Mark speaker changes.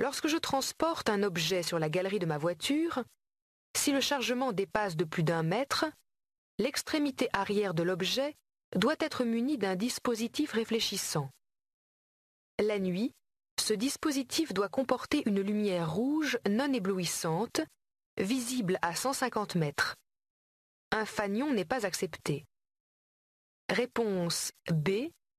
Speaker 1: Lorsque je transporte un objet sur la galerie de ma voiture, si le chargement dépasse de plus d'1 mètre, l'extrémité arrière de l'objet doit être munie d'un dispositif réfléchissant. La nuit, ce dispositif doit comporter une lumière rouge non éblouissante, visible à 150 mètres. Un fanion n'est pas accepté. Réponse B.